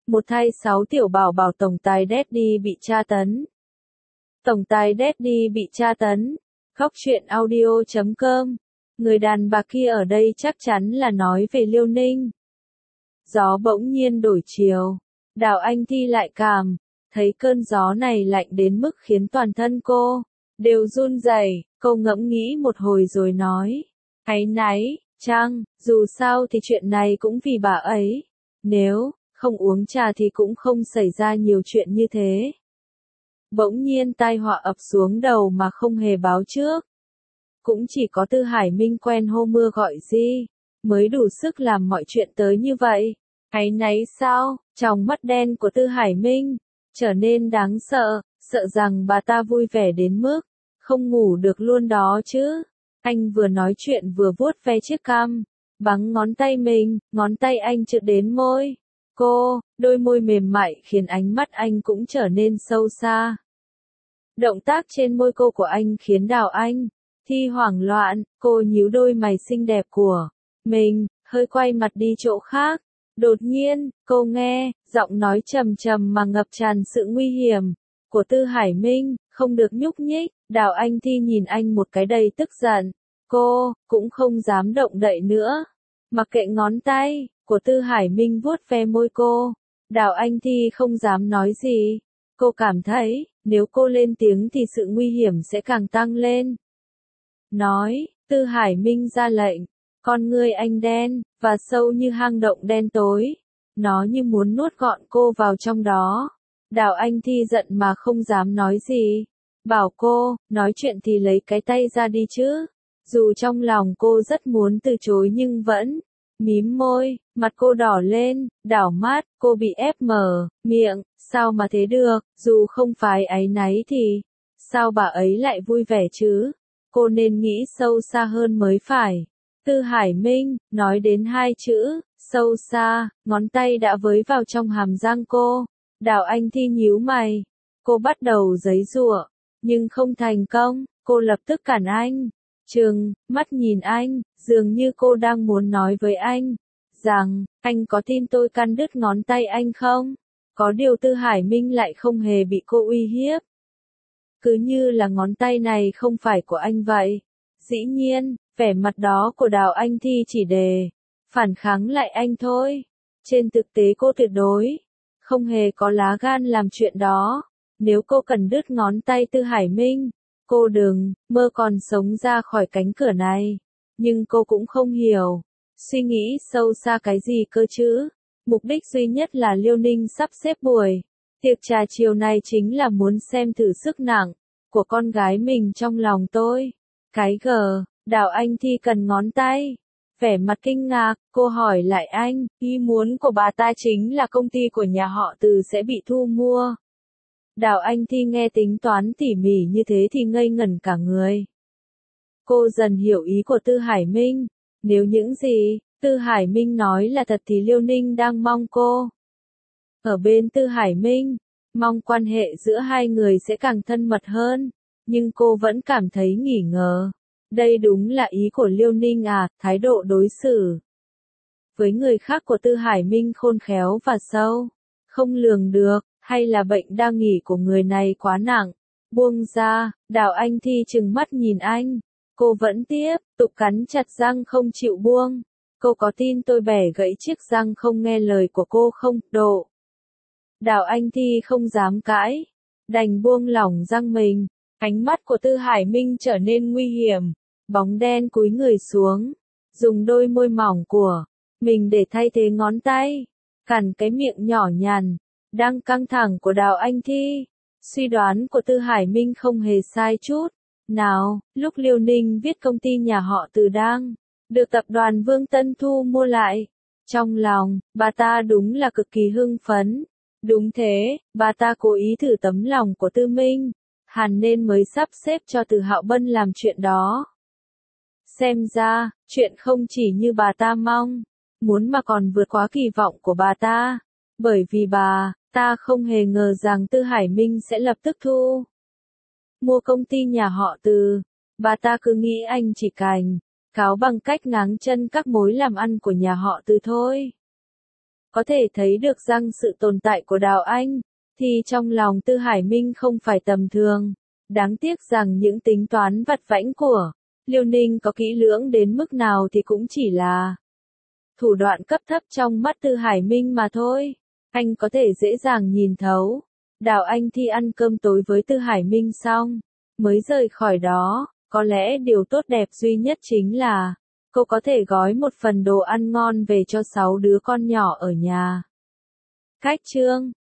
Một thay 6 tiểu bảo bảo tổng tài Daddy bị tra tấn. Tổng tài Daddy bị tra tấn. Góc truyện audio.com. Người đàn bà kia ở đây chắc chắn là nói về Liêu Ninh. Gió bỗng nhiên đổi chiều. Đào Anh Thi lại cảm thấy cơn gió này lạnh đến mức khiến toàn thân cô đều run rẩy. Cô ngẫm nghĩ một hồi rồi nói, áy náy, chăng, dù sao thì chuyện này cũng vì bà ấy. Nếu không uống trà thì cũng không xảy ra nhiều chuyện như thế. Bỗng nhiên tai họa ập xuống đầu mà không hề báo trước. Cũng chỉ có Tư Hải Minh quen hô mưa gọi di mới đủ sức làm mọi chuyện tới như vậy. Áy náy sao? Trong mắt đen của Tư Hải Minh trở nên đáng sợ, sợ rằng bà ta vui vẻ đến mức không ngủ được luôn đó chứ. Anh vừa nói chuyện vừa vuốt ve chiếc cằm bằng ngón tay mình, ngón tay anh chạm đến môi cô, đôi môi mềm mại khiến ánh mắt anh cũng trở nên sâu xa. Động tác trên môi cô của anh khiến Đào Anh Thi hoảng loạn, cô nhíu đôi mày xinh đẹp của mình, hơi quay mặt đi chỗ khác. Đột nhiên, cô nghe giọng nói trầm trầm mà ngập tràn sự nguy hiểm của Tư Hải Minh, không được nhúc nhích. Đào Anh Thi nhìn anh một cái đầy tức giận, cô cũng không dám động đậy nữa. Mặc kệ ngón tay của Tư Hải Minh vuốt ve môi cô, Đào Anh Thi không dám nói gì. Cô cảm thấy, nếu cô lên tiếng thì sự nguy hiểm sẽ càng tăng lên. Nói, Tư Hải Minh ra lệnh, con ngươi anh đen và sâu như hang động đen tối. Nó như muốn nuốt gọn cô vào trong đó. Đào Anh Thi giận mà không dám nói gì. Bảo cô, nói chuyện thì lấy cái tay ra đi chứ. Dù trong lòng cô rất muốn từ chối nhưng vẫn mím môi, mặt cô đỏ lên, đảo mắt, cô bị ép mở miệng, sao mà thế được, dù không phải áy náy thì sao bà ấy lại vui vẻ chứ? Cô nên nghĩ sâu xa hơn mới phải. Tư Hải Minh nói đến hai chữ sâu xa, ngón tay đã với vào trong hàm răng cô. Đào Anh Thi nhíu mày, cô bắt đầu giãy giụa, nhưng không thành công. Cô lập tức cản anh, trừng mắt nhìn anh, dường như cô đang muốn nói với anh rằng, anh có tin tôi căn đứt ngón tay anh không? Có điều Tư Hải Minh lại không hề bị cô uy hiếp. Cứ như là ngón tay này không phải của anh vậy. Dĩ nhiên, vẻ mặt đó của Đào Anh Thi chỉ để phản kháng lại anh thôi. Trên thực tế cô tuyệt đối không hề có lá gan làm chuyện đó. Nếu cô cần đứt ngón tay Tư Hải Minh, cô đừng mơ còn sống ra khỏi cánh cửa này. Nhưng cô cũng không hiểu, suy nghĩ sâu xa cái gì cơ chứ. Mục đích duy nhất là Liêu Ninh sắp xếp buổi tiệc trà chiều này chính là muốn xem thử sức nặng của con gái mình trong lòng tôi. Cái gờ, Đào Anh Thi cần ngón tay. Vẻ mặt kinh ngạc, cô hỏi lại anh, ý muốn của bà ta chính là công ty của nhà họ Từ sẽ bị thu mua. Đào Anh Thi nghe tính toán tỉ mỉ như thế thì ngây ngẩn cả người. Cô dần hiểu ý của Tư Hải Minh. Nếu những gì Tư Hải Minh nói là thật thì Liêu Ninh đang mong cô ở bên Tư Hải Minh, mong quan hệ giữa hai người sẽ càng thân mật hơn. Nhưng cô vẫn cảm thấy nghi ngờ. Đây đúng là ý của Liêu Ninh à? Thái độ đối xử với người khác của Tư Hải Minh khôn khéo và sâu không lường được, hay là bệnh đang nghỉ của người này quá nặng? Buông ra. Đào Anh Thi trừng mắt nhìn anh. Cô vẫn tiếp tục cắn chặt răng không chịu buông. Cô có tin tôi bẻ gãy chiếc răng không nghe lời của cô không? Độ. Đào Anh Thi không dám cãi, đành buông lỏng răng mình. Ánh mắt của Tư Hải Minh trở nên nguy hiểm. Bóng đen cúi người xuống, dùng đôi môi mỏng của mình để thay thế ngón tay, cản cái miệng nhỏ nhằn đang căng thẳng của Đào Anh Thi. Suy đoán của Tư Hải Minh không hề sai chút nào. Lúc Liêu Ninh viết công ty nhà họ Từ đang được tập đoàn Vương Tân thu mua lại, trong lòng bà ta đúng là cực kỳ hưng phấn. Đúng thế, bà ta cố ý thử tấm lòng của Tư Minh Hàn nên mới sắp xếp cho Từ Hạo Bân làm chuyện đó. Xem ra, chuyện không chỉ như bà ta mong muốn mà còn vượt quá kỳ vọng của bà ta. Bởi vì bà ta không hề ngờ rằng Tư Hải Minh sẽ lập tức thu mua công ty nhà họ Từ. Bà ta cứ nghĩ anh chỉ cảnh cáo bằng cách ngáng chân các mối làm ăn của nhà họ Từ thôi. Có thể thấy được rằng sự tồn tại của Đào Anh, thì trong lòng Tư Hải Minh không phải tầm thường. Đáng tiếc rằng những tính toán vặt vãnh của Liêu Ninh có kỹ lưỡng đến mức nào thì cũng chỉ là thủ đoạn cấp thấp trong mắt Tư Hải Minh mà thôi. Anh có thể dễ dàng nhìn thấu. Đào Anh thi ăn cơm tối với Tư Hải Minh xong, mới rời khỏi đó. Có lẽ điều tốt đẹp duy nhất chính là cô có thể gói một phần đồ ăn ngon về cho 6 đứa con nhỏ ở nhà. Khách trương